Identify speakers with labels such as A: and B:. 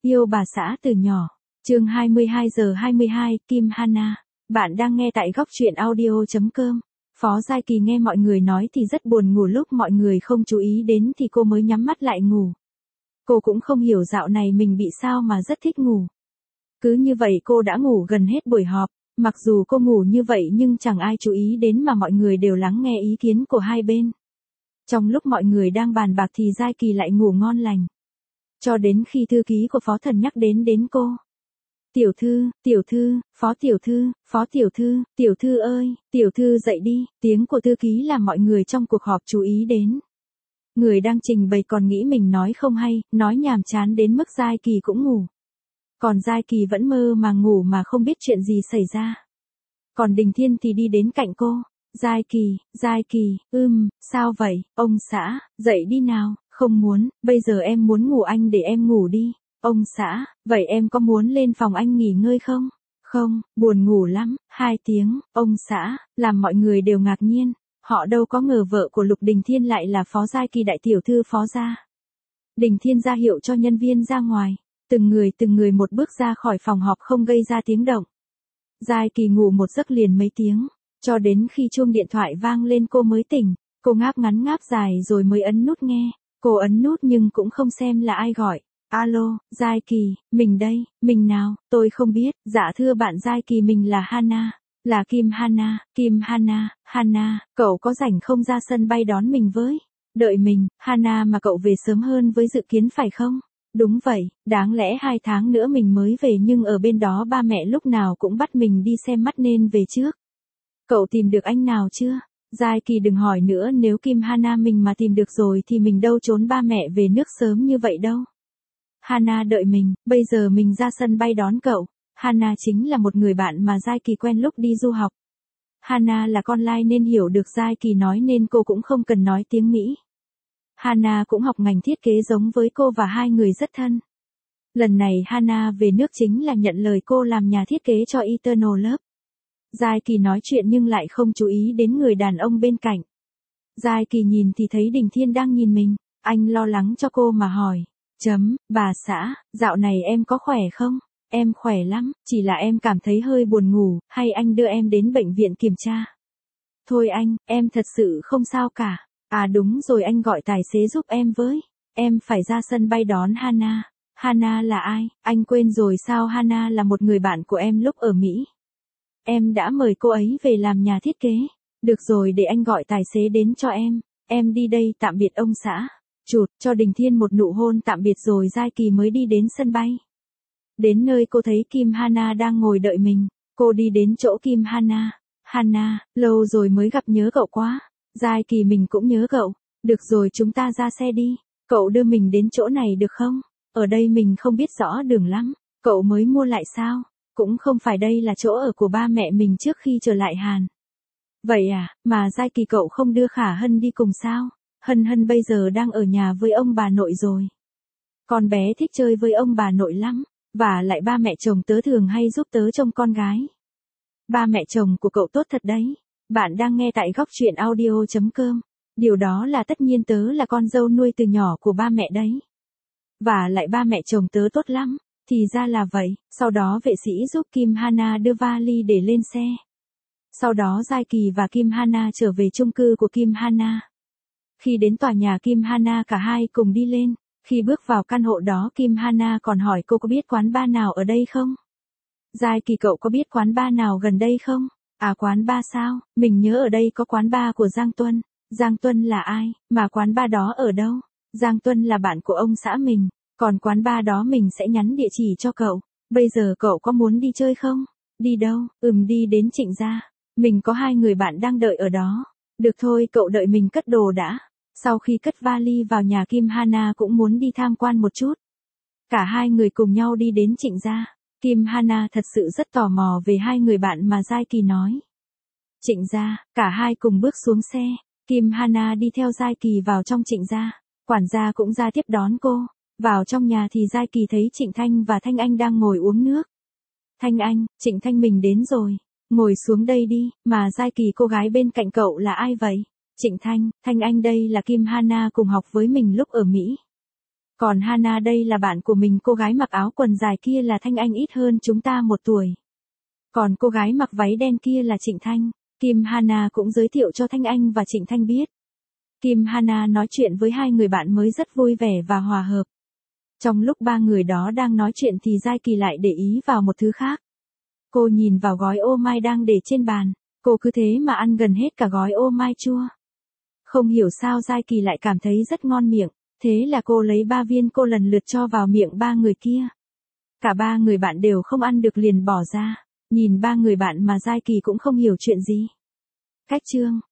A: Yêu bà xã từ nhỏ. Chương 22:22, Kim Hana. Bạn đang nghe tại góc truyện audio.com. Phó Giai Kỳ nghe mọi người nói thì rất buồn ngủ, lúc mọi người không chú ý đến thì cô mới nhắm mắt lại ngủ. Cô cũng không hiểu dạo này mình bị sao mà rất thích ngủ. Cứ như vậy cô đã ngủ gần hết buổi họp. Mặc dù cô ngủ như vậy nhưng chẳng ai chú ý đến mà mọi người đều lắng nghe ý kiến của hai bên. Trong lúc mọi người đang bàn bạc thì Giai Kỳ lại ngủ ngon lành. Cho đến khi thư ký của Phó Thần nhắc đến cô. Tiểu thư, phó tiểu thư ơi, tiểu thư dậy đi, tiếng của thư ký làm mọi người trong cuộc họp chú ý đến. Người đang trình bày còn nghĩ mình nói không hay, nói nhàm chán đến mức Giai Kỳ cũng ngủ. Còn Giai Kỳ vẫn mơ mà ngủ mà không biết chuyện gì xảy ra. Còn Đình Thiên thì đi đến cạnh cô. Giai Kỳ, sao vậy, ông xã, dậy đi nào, không muốn, bây giờ em muốn ngủ, anh để em ngủ đi. Ông xã, vậy em có muốn lên phòng anh nghỉ ngơi không? Không, buồn ngủ lắm, 2 tiếng, ông xã, làm mọi người đều ngạc nhiên. Họ đâu có ngờ vợ của Lục Đình Thiên lại là Phó Giai Kỳ, đại tiểu thư Phó gia. Đình Thiên ra hiệu cho nhân viên ra ngoài. Từng người một bước ra khỏi phòng họp không gây ra tiếng động. Giai Kỳ ngủ một giấc liền mấy tiếng. Cho đến khi chuông điện thoại vang lên cô mới tỉnh. Cô ngáp ngắn ngáp dài rồi mới ấn nút nghe. Cô ấn nút nhưng cũng không xem là ai gọi. Alo, Giai Kỳ, mình đây, mình nào, tôi không biết. Dạ thưa bạn Giai Kỳ, mình là Hana. Là Kim Hana, cậu có rảnh không ra sân bay đón mình với? Đợi mình, Hana, mà cậu về sớm hơn với dự kiến phải không? Đúng vậy, đáng lẽ 2 tháng nữa mình mới về nhưng ở bên đó ba mẹ lúc nào cũng bắt mình đi xem mắt nên về trước. Cậu tìm được anh nào chưa? Giai Kỳ đừng hỏi nữa, nếu Kim Hana mình mà tìm được rồi thì mình đâu trốn ba mẹ về nước sớm như vậy đâu. Hana đợi mình, bây giờ mình ra sân bay đón cậu. Hana chính là một người bạn mà Giai Kỳ quen lúc đi du học. Hana là con lai nên hiểu được Giai Kỳ nói nên cô cũng không cần nói tiếng Mỹ. Hana cũng học ngành thiết kế giống với cô và hai người rất thân. Lần này Hana về nước chính là nhận lời cô làm nhà thiết kế cho Eternal Love. Giai Kỳ nói chuyện nhưng lại không chú ý đến người đàn ông bên cạnh. Giai Kỳ nhìn thì thấy Đình Thiên đang nhìn mình. Anh lo lắng cho cô mà hỏi. Bà xã, dạo này em có khỏe không? Em khỏe lắm, chỉ là em cảm thấy hơi buồn ngủ, hay anh đưa em đến bệnh viện kiểm tra? Thôi anh, em thật sự không sao cả. À đúng rồi, anh gọi tài xế giúp em với. Em phải ra sân bay đón Hana. Hana là ai? Anh quên rồi sao? Hana là một người bạn của em lúc ở Mỹ. Em đã mời cô ấy về làm nhà thiết kế. Được rồi, để anh gọi tài xế đến cho em. Em đi đây, tạm biệt ông xã. Chụt, cho Đình Thiên một nụ hôn tạm biệt rồi Giai Kỳ mới đi đến sân bay. Đến nơi cô thấy Kim Hana đang ngồi đợi mình. Cô đi đến chỗ Kim Hana. Hana, lâu rồi mới gặp, nhớ cậu quá. Giai Kỳ, mình cũng nhớ cậu. Được rồi, chúng ta ra xe đi. Cậu đưa mình đến chỗ này được không? Ở đây mình không biết rõ đường lắm. Cậu mới mua lại sao? Cũng không phải, đây là chỗ ở của ba mẹ mình trước khi trở lại Hàn. Vậy à, mà Giai Kỳ cậu không đưa Khả Hân đi cùng sao? Hân bây giờ đang ở nhà với ông bà nội rồi. Con bé thích chơi với ông bà nội lắm. Và lại ba mẹ chồng tớ thường hay giúp tớ trông con gái. Ba mẹ chồng của cậu tốt thật đấy. Bạn đang nghe tại góc truyện audio.com. Điều đó là tất nhiên, tớ là con dâu nuôi từ nhỏ của ba mẹ đấy. Và lại ba mẹ chồng tớ tốt lắm. Thì ra là vậy. Sau đó vệ sĩ giúp Kim Hana đưa vali để lên xe. Sau đó Giai Kỳ và Kim Hana trở về chung cư của Kim Hana. Khi đến tòa nhà Kim Hana, cả hai cùng đi lên. Khi bước vào căn hộ đó, Kim Hana còn hỏi cô có biết quán bar nào ở đây không? Giai Kỳ, cậu có biết quán bar nào gần đây không? À, quán bar sao? Mình nhớ ở đây có quán bar của Giang Tuân. Giang Tuân là ai? Mà quán bar đó ở đâu? Giang Tuân là bạn của ông xã mình. Còn quán bar đó mình sẽ nhắn địa chỉ cho cậu. Bây giờ cậu có muốn đi chơi không? Đi đâu? Đi đến Trịnh Gia. Mình có 2 người bạn đang đợi ở đó. Được thôi, cậu đợi mình cất đồ đã. Sau khi cất vali vào nhà, Kim Hana cũng muốn đi tham quan một chút. Cả 2 người cùng nhau đi đến Trịnh Gia. Kim Hana thật sự rất tò mò về 2 người bạn mà Giai Kỳ nói. Trịnh Gia, cả hai cùng bước xuống xe. Kim Hana đi theo Giai Kỳ vào trong Trịnh Gia. Quản gia cũng ra tiếp đón cô. Vào trong nhà thì Giai Kỳ thấy Trịnh Thanh và Thanh Anh đang ngồi uống nước. Thanh Anh, Trịnh Thanh, mình đến rồi. Ngồi xuống đây đi. Mà Giai Kỳ, cô gái bên cạnh cậu là ai vậy? Trịnh Thanh, Thanh Anh đây là Kim Hana cùng học với mình lúc ở Mỹ. Còn Hana đây là bạn của mình, cô gái mặc áo quần dài kia là Thanh Anh, ít hơn chúng ta 1 tuổi. Còn cô gái mặc váy đen kia là Trịnh Thanh. Kim Hana cũng giới thiệu cho Thanh Anh và Trịnh Thanh biết. Kim Hana nói chuyện với 2 người bạn mới rất vui vẻ và hòa hợp. Trong lúc 3 người đó đang nói chuyện thì Giai Kỳ lại để ý vào một thứ khác. Cô nhìn vào gói ô mai đang để trên bàn, cô cứ thế mà ăn gần hết cả gói ô mai chua. Không hiểu sao Giai Kỳ lại cảm thấy rất ngon miệng, thế là cô lấy 3 viên cô lần lượt cho vào miệng 3 người kia. Cả 3 người bạn đều không ăn được liền bỏ ra, nhìn 3 người bạn mà Giai Kỳ cũng không hiểu chuyện gì. Cách chương